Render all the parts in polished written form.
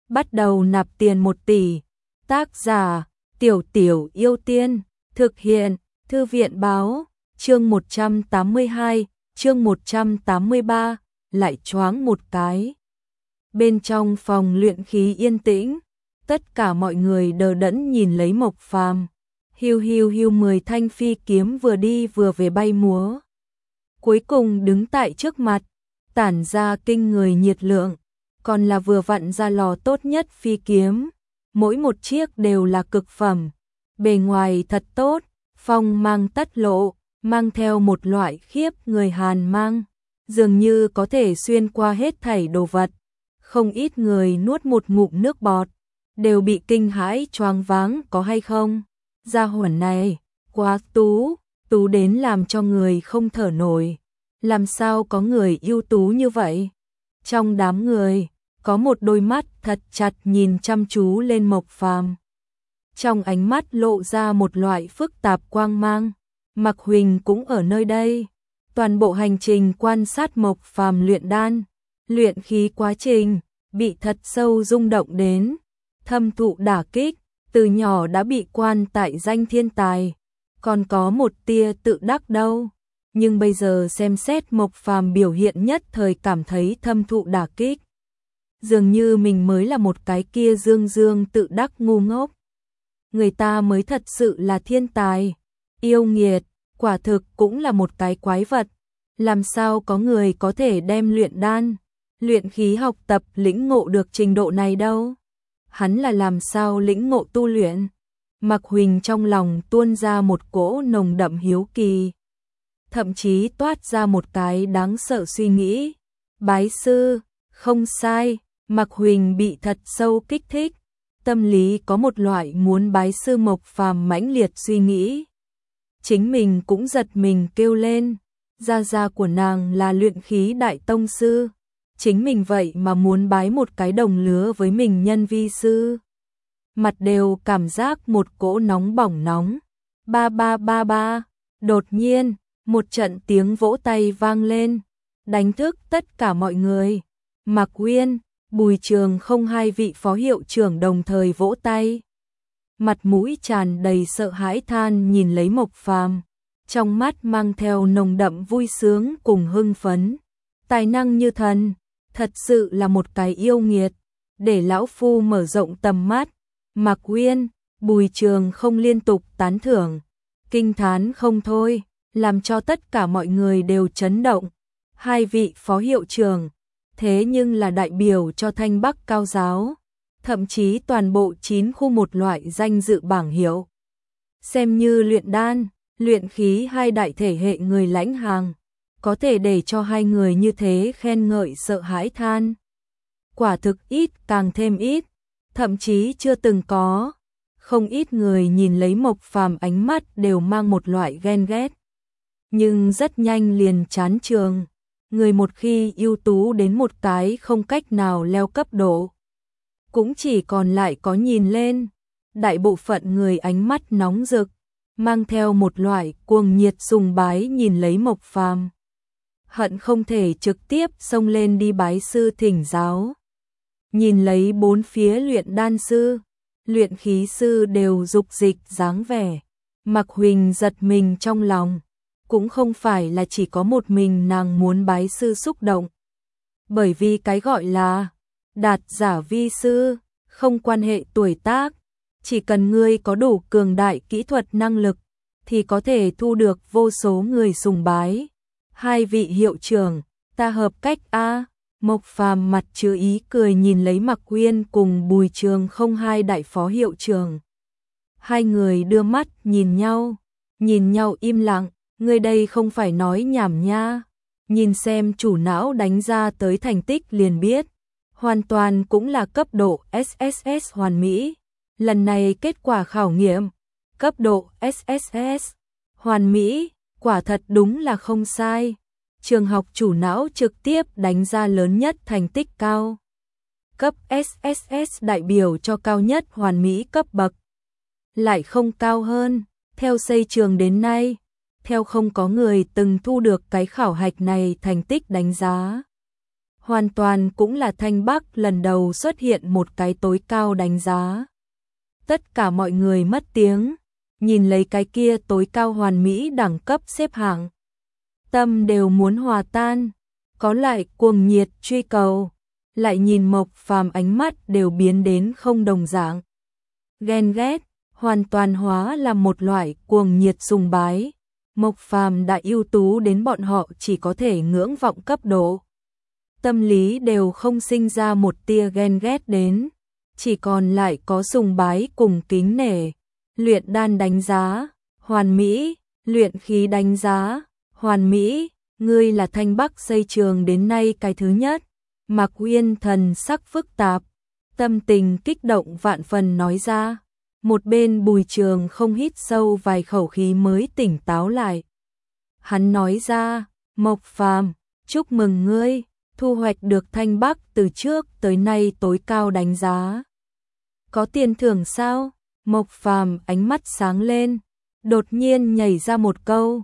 bắt đầu nạp tiền 1 tỷ. Tác giả: Tiểu Tiểu Yêu Tiên. Thực hiện: Thư viện báo. Chương 182, chương 183, lại choáng một cái. Bên trong phòng luyện khí yên tĩnh, tất cả mọi người đờ đẫn nhìn lấy Mộc Phàm. Hiu hiu hiu, 10 thanh phi kiếm vừa đi vừa về bay múa. Cuối cùng đứng tại trước mặt, tản ra kinh người nhiệt lượng, còn là vừa vặn ra lò tốt nhất phi kiếm. Mỗi một chiếc đều là cực phẩm, bề ngoài thật tốt, phong mang tất lộ, mang theo một loại khiếp người hàn mang, dường như có thể xuyên qua hết thảy đồ vật. Không ít người nuốt một ngụm nước bọt, đều bị kinh hãi choáng váng, có hay không? Gia hỏa này, quá tú đến làm cho người không thở nổi. Làm sao có người ưu tú như vậy? Trong đám người, có một đôi mắt thật chặt nhìn chăm chú lên Mộc Phàm. Trong ánh mắt lộ ra một loại phức tạp quang mang. Mạc Huỳnh cũng ở nơi đây. Toàn bộ hành trình quan sát Mộc Phàm luyện đan, luyện khí quá trình, bị thật sâu rung động đến. Thâm thụ đả kích, từ nhỏ đã bị quan tại danh thiên tài, còn có một tia tự đắc đâu. Nhưng bây giờ xem xét Mộc Phàm biểu hiện, nhất thời cảm thấy thâm thụ đả kích. Dường như mình mới là một cái kia dương tự đắc ngu ngốc. Người ta mới thật sự là thiên tài. Yêu nghiệt, quả thực cũng là một cái quái vật. Làm sao có người có thể đem luyện đan, luyện khí học tập lĩnh ngộ được trình độ này đâu? Hắn là làm sao lĩnh ngộ tu luyện? Mạc Huỳnh trong lòng tuôn ra một cỗ nồng đậm hiếu kỳ, thậm chí toát ra một cái đáng sợ suy nghĩ. Bái sư, không sai. Mạc Huỳnh bị thật sâu kích thích, tâm lý có một loại muốn bái sư Mộc Phàm mãnh liệt suy nghĩ. Chính mình cũng giật mình kêu lên, gia của nàng là luyện khí đại tông sư, chính mình vậy mà muốn bái một cái đồng lứa với mình nhân vi sư. Mặt đều cảm giác một cỗ nóng bỏng nóng. Ba ba ba ba, đột nhiên, một trận tiếng vỗ tay vang lên, đánh thức tất cả mọi người. Mạc Uyên, Bùi Trường không, hai vị phó hiệu trưởng đồng thời vỗ tay. Mặt mũi tràn đầy sợ hãi than nhìn lấy Mộc Phàm, trong mắt mang theo nồng đậm vui sướng cùng hưng phấn. Tài năng như thần, thật sự là một cái yêu nghiệt, để lão phu mở rộng tầm mắt. Mạc Uyên, Bùi Trường không liên tục tán thưởng, kinh thán không thôi, làm cho tất cả mọi người đều chấn động. Hai vị phó hiệu trưởng, thế nhưng là đại biểu cho Thanh Bắc Cao giáo, thậm chí toàn bộ 9 khu một loại danh dự bảng hiệu. Xem như luyện đan, luyện khí hai đại thể hệ người lãnh hàng, có thể để cho hai người như thế khen ngợi sợ hãi than. Quả thực ít càng thêm ít, thậm chí chưa từng có. Không ít người nhìn lấy Mộc Phàm ánh mắt đều mang một loại ghen ghét. Nhưng rất nhanh liền chán trường. Người một khi ưu tú đến một cái không cách nào leo cấp độ, cũng chỉ còn lại có nhìn lên. Đại bộ phận người ánh mắt nóng rực, mang theo một loại cuồng nhiệt sùng bái nhìn lấy Mộc Phàm, hận không thể trực tiếp xông lên đi bái sư thỉnh giáo. Nhìn lấy bốn phía luyện đan sư, luyện khí sư đều dục dịch dáng vẻ, Mạc Huỳnh giật mình trong lòng. Cũng không phải là chỉ có một mình nàng muốn bái sư xúc động. Bởi vì cái gọi là đạt giả vi sư, không quan hệ tuổi tác, chỉ cần ngươi có đủ cường đại kỹ thuật năng lực, thì có thể thu được vô số người sùng bái. Hai vị hiệu trưởng, ta hợp cách a. Mộc Phàm mặt chứa ý cười nhìn lấy Mạc Uyên cùng Bùi Trường không, hai đại phó hiệu trưởng. Hai người đưa mắt nhìn nhau im lặng. Người đây không phải nói nhảm nha, nhìn xem chủ não đánh ra tới thành tích liền biết, hoàn toàn cũng là cấp độ SSS hoàn mỹ. Lần này kết quả khảo nghiệm, cấp độ SSS hoàn mỹ, quả thật đúng là không sai. Trường học chủ não trực tiếp đánh ra lớn nhất thành tích cao. Cấp SSS đại biểu cho cao nhất hoàn mỹ cấp bậc, lại không cao hơn. Theo xây trường đến nay, theo không có người từng thu được cái khảo hạch này thành tích đánh giá. hoàn toàn cũng là Thanh Bắc lần đầu xuất hiện một cái tối cao đánh giá. Tất cả mọi người mất tiếng, nhìn lấy cái kia tối cao hoàn mỹ đẳng cấp xếp hạng. Tâm đều muốn hòa tan, có lại cuồng nhiệt truy cầu, lại nhìn Mộc Phàm ánh mắt đều biến đến không đồng dạng. Ghen ghét, hoàn toàn hóa là một loại cuồng nhiệt sùng bái. Mộc Phàm đã ưu tú đến bọn họ chỉ có thể ngưỡng vọng cấp độ. Tâm lý đều không sinh ra một tia ghen ghét đến, chỉ còn lại có sùng bái cùng kính nể. Luyện đan đánh giá, hoàn mỹ, luyện khí đánh giá, hoàn mỹ, ngươi là Thanh Bắc xây trường đến nay cái thứ nhất. Mạc Uyên thần sắc phức tạp, tâm tình kích động vạn phần nói ra. Một bên Bùi Trường không hít sâu vài khẩu khí mới tỉnh táo lại. Hắn nói ra, Mộc Phàm, chúc mừng ngươi, thu hoạch được Thanh Bắc từ trước tới nay tối cao đánh giá. Có tiền thưởng sao? Mộc Phàm ánh mắt sáng lên, đột nhiên nhảy ra một câu.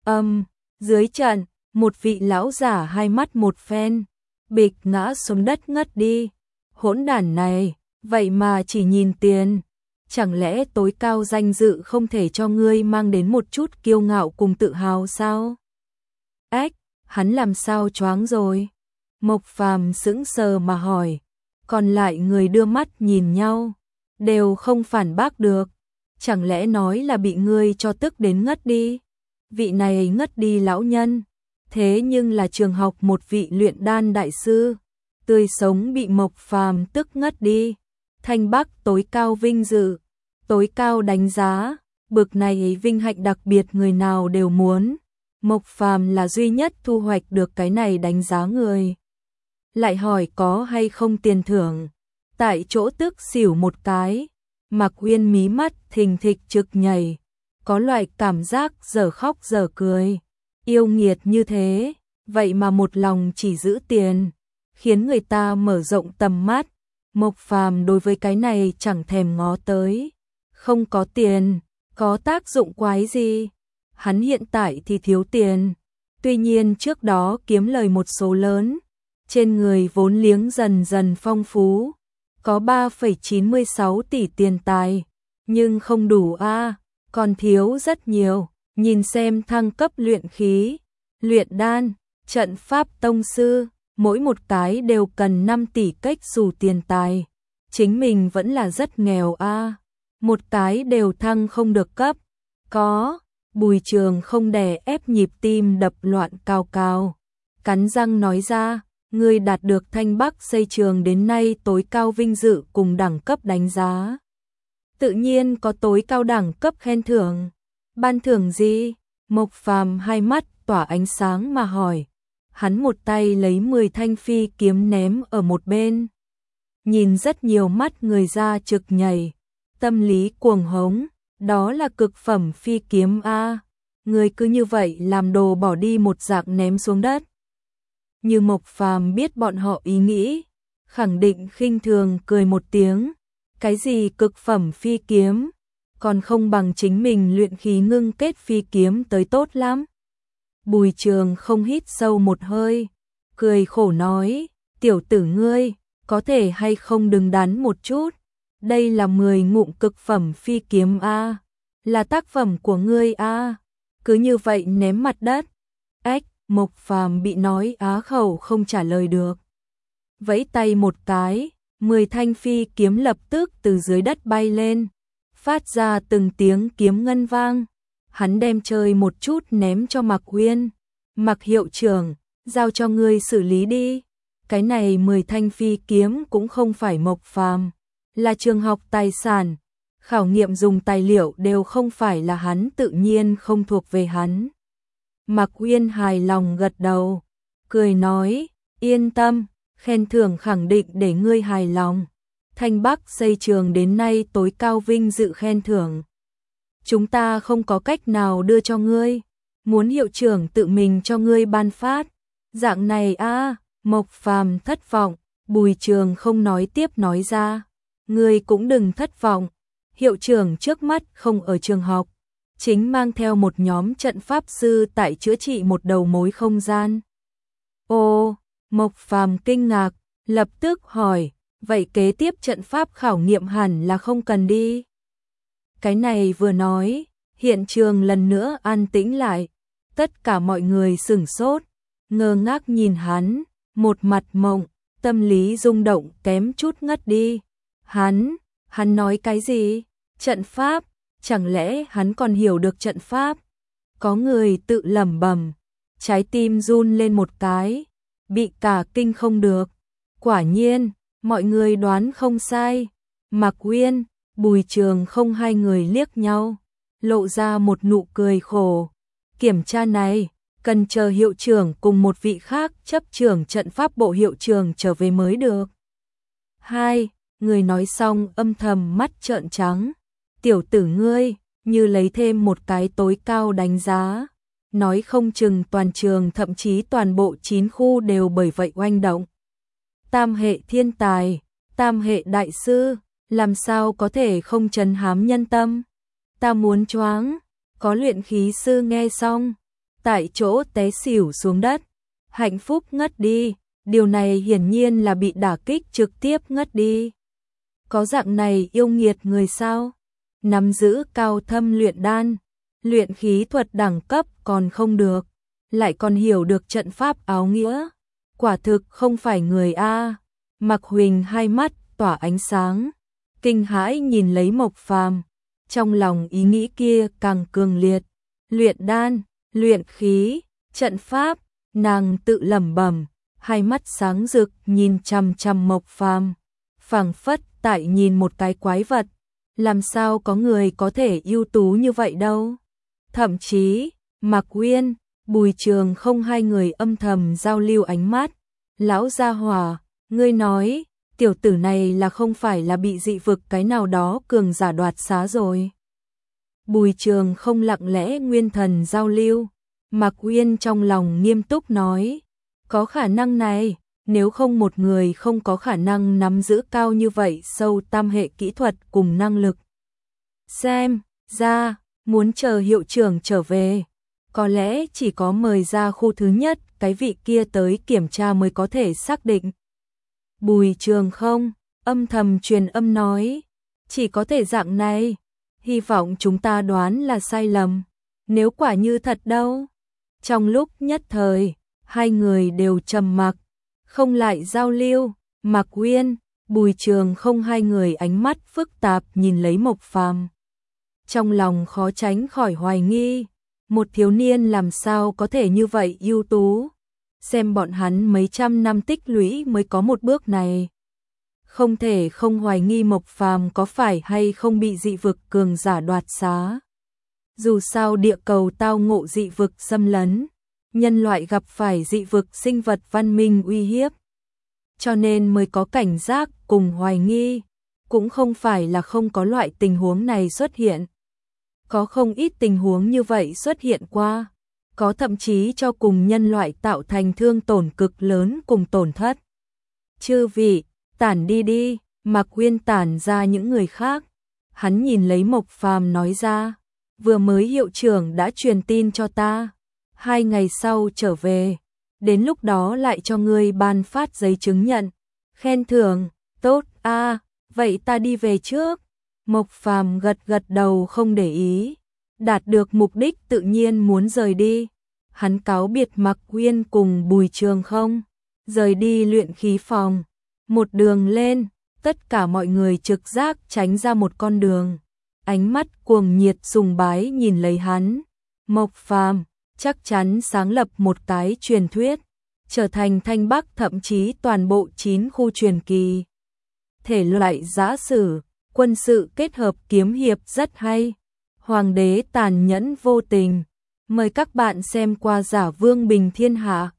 Dưới trận, một vị lão giả hai mắt một phen, bịch ngã xuống đất ngất đi. Hỗn đản này, vậy mà chỉ nhìn tiền. Chẳng lẽ tối cao danh dự không thể cho ngươi mang đến một chút kiêu ngạo cùng tự hào sao? Ách, hắn làm sao choáng rồi? Mộc Phàm sững sờ mà hỏi, còn lại người đưa mắt nhìn nhau, đều không phản bác được. Chẳng lẽ nói là bị ngươi cho tức đến ngất đi? Vị này ngất đi lão nhân, thế nhưng là trường học một vị luyện đan đại sư, tươi sống bị Mộc Phàm tức ngất đi. Thanh Bắc tối cao vinh dự, tối cao đánh giá, bực này vinh hạnh đặc biệt người nào đều muốn. Mộc Phàm là duy nhất thu hoạch được cái này đánh giá người. Lại hỏi có hay không tiền thưởng, tại chỗ tức xỉu một cái. Mạc Uyên mí mắt thình thịch trực nhảy, có loại cảm giác dở khóc dở cười. Yêu nghiệt như thế, vậy mà một lòng chỉ giữ tiền, khiến người ta mở rộng tầm mắt. Mộc Phàm đối với cái này chẳng thèm ngó tới. Không có tiền, có tác dụng quái gì? Hắn hiện tại thì thiếu tiền, tuy nhiên trước đó kiếm lời một số lớn, trên người vốn liếng dần dần phong phú, có 3,96 tỷ tiền tài, nhưng không đủ a, còn thiếu rất nhiều. Nhìn xem thăng cấp luyện khí, luyện đan, trận pháp tông sư, mỗi một cái đều cần 5 tỷ cách xù tiền tài. Chính mình vẫn là rất nghèo a, một cái đều thăng không được cấp. Có, Bùi Trường không đè ép nhịp tim đập loạn cao cao, cắn răng nói ra, ngươi đạt được Thanh Bắc xây trường đến nay tối cao vinh dự cùng đẳng cấp đánh giá. Tự nhiên có tối cao đẳng cấp khen thưởng. Ban thưởng gì? Mộc Phàm hai mắt tỏa ánh sáng mà hỏi. Hắn một tay lấy 10 thanh phi kiếm ném ở một bên. Nhìn rất nhiều mắt người ra trực nhảy, tâm lý cuồng hống, đó là cực phẩm phi kiếm a. Người cứ như vậy làm đồ bỏ đi một dạng ném xuống đất. Như Mộc Phàm biết bọn họ ý nghĩ, khẳng định khinh thường cười một tiếng. Cái gì cực phẩm phi kiếm, còn không bằng chính mình luyện khí ngưng kết phi kiếm tới tốt lắm. Bùi Trường không hít sâu một hơi, cười khổ nói, tiểu tử ngươi, có thể hay không đừng đắn một chút, đây là 10 ngụm cực phẩm phi kiếm a, là tác phẩm của ngươi a, cứ như vậy ném mặt đất. Ách, Mộc Phàm bị nói á khẩu không trả lời được. Vẫy tay một cái, 10 thanh phi kiếm lập tức từ dưới đất bay lên, phát ra từng tiếng kiếm ngân vang. Hắn đem chơi một chút ném cho Mạc Uyên. Mạc hiệu trưởng, giao cho ngươi xử lý đi. Cái này 10 thanh phi kiếm cũng không phải Mộc Phàm, là trường học tài sản. Khảo nghiệm dùng tài liệu đều không phải là hắn, tự nhiên không thuộc về hắn. Mạc Uyên hài lòng gật đầu, cười nói, yên tâm, khen thưởng khẳng định để ngươi hài lòng. Thanh Bắc xây trường đến nay tối cao vinh dự khen thưởng, chúng ta không có cách nào đưa cho ngươi, muốn hiệu trưởng tự mình cho ngươi ban phát. Dạng này a, Mộc Phàm thất vọng. Bùi Trường không nói tiếp nói ra, ngươi cũng đừng thất vọng, hiệu trưởng trước mắt không ở trường học, chính mang theo một nhóm trận pháp sư tại chữa trị một đầu mối không gian. Ồ, Mộc Phàm kinh ngạc, lập tức hỏi, vậy kế tiếp trận pháp khảo nghiệm hẳn là không cần đi. Cái này vừa nói, hiện trường lần nữa an tĩnh lại, tất cả mọi người sửng sốt, ngơ ngác nhìn hắn, một mặt mộng, tâm lý rung động kém chút ngất đi. Hắn nói cái gì? Trận pháp, chẳng lẽ hắn còn hiểu được trận pháp? Có người tự lẩm bẩm, trái tim run lên một cái, bị cả kinh không được. Quả nhiên, mọi người đoán không sai. Mạc Uyên, Bùi Trường không hai người liếc nhau, lộ ra một nụ cười khổ. Kiểm tra này, cần chờ hiệu trưởng cùng một vị khác chấp trưởng trận pháp bộ hiệu trưởng trở về mới được. Hai người nói xong âm thầm mắt trợn trắng. Tiểu tử ngươi, như lấy thêm một cái tối cao đánh giá. Nói không chừng toàn trường thậm chí toàn bộ 9 khu đều bởi vậy oanh động. Tam hệ thiên tài, tam hệ đại sư, làm sao có thể không trấn hám nhân tâm. Ta muốn choáng. Có luyện khí sư nghe xong, tại chỗ té xỉu xuống đất, hạnh phúc ngất đi. Điều này hiển nhiên là bị đả kích trực tiếp ngất đi. Có dạng này yêu nghiệt người sao? Nắm giữ cao thâm luyện đan, luyện khí thuật đẳng cấp còn không được, lại còn hiểu được trận pháp áo nghĩa. Quả thực không phải người a. Mạc Huỳnh hai mắt tỏa ánh sáng, kinh hãi nhìn lấy Mộc Phàm, trong lòng ý nghĩ kia càng cường liệt. Luyện đan, luyện khí, trận pháp, nàng tự lẩm bẩm, hai mắt sáng rực nhìn chằm chằm Mộc Phàm, phảng phất tại nhìn một cái quái vật. Làm sao có người có thể ưu tú như vậy đâu? Thậm chí, Mạc Uyên, Bùi Trường không hai người âm thầm giao lưu ánh mắt. Lão gia hỏa, ngươi nói, tiểu tử này là không phải là bị dị vực cái nào đó cường giả đoạt xá rồi. Bùi Trường không lặng lẽ nguyên thần giao lưu. Mạc Uyên trong lòng nghiêm túc nói, có khả năng này, nếu không một người không có khả năng nắm giữ cao như vậy sâu tam hệ kỹ thuật cùng năng lực. Xem ra, muốn chờ hiệu trưởng trở về, có lẽ chỉ có mời ra khu thứ nhất cái vị kia tới kiểm tra mới có thể xác định. Bùi Trường không, âm thầm truyền âm nói, chỉ có thể dạng này, hy vọng chúng ta đoán là sai lầm, nếu quả như thật đâu. Trong lúc nhất thời, hai người đều trầm mặc, không lại giao lưu. Mạc Uyên, Bùi Trường không hai người ánh mắt phức tạp nhìn lấy Mộc Phàm. Trong lòng khó tránh khỏi hoài nghi, một thiếu niên làm sao có thể như vậy ưu tú, xem bọn hắn mấy trăm năm tích lũy mới có một bước này. Không thể không hoài nghi Mộc Phàm có phải hay không bị dị vực cường giả đoạt xá. Dù sao địa cầu tao ngộ dị vực xâm lấn, nhân loại gặp phải dị vực sinh vật văn minh uy hiếp, cho nên mới có cảnh giác cùng hoài nghi, cũng không phải là không có loại tình huống này xuất hiện. Có không ít tình huống như vậy xuất hiện qua, có thậm chí cho cùng nhân loại tạo thành thương tổn cực lớn cùng tổn thất. Chư vị, tản đi đi. Mạc Uyên tản ra những người khác. Hắn nhìn lấy Mộc Phàm nói ra, vừa mới hiệu trưởng đã truyền tin cho ta, 2 ngày sau trở về, đến lúc đó lại cho ngươi ban phát giấy chứng nhận, khen thưởng. Tốt a, vậy ta đi về trước. Mộc Phàm gật gật đầu không để ý, đạt được mục đích tự nhiên muốn rời đi. Hắn cáo biệt Mạc Uyên cùng Bùi Trường không, rời đi luyện khí phòng. Một đường lên, tất cả mọi người trực giác tránh ra một con đường, ánh mắt cuồng nhiệt sùng bái nhìn lấy hắn. Mộc Phàm chắc chắn sáng lập một cái truyền thuyết, trở thành Thanh Bắc thậm chí toàn bộ 9 khu truyền kỳ. Thể loại giã sử, quân sự kết hợp kiếm hiệp rất hay. Hoàng đế tàn nhẫn vô tình. Mời các bạn xem qua Giả Vương Bình Thiên Hạ.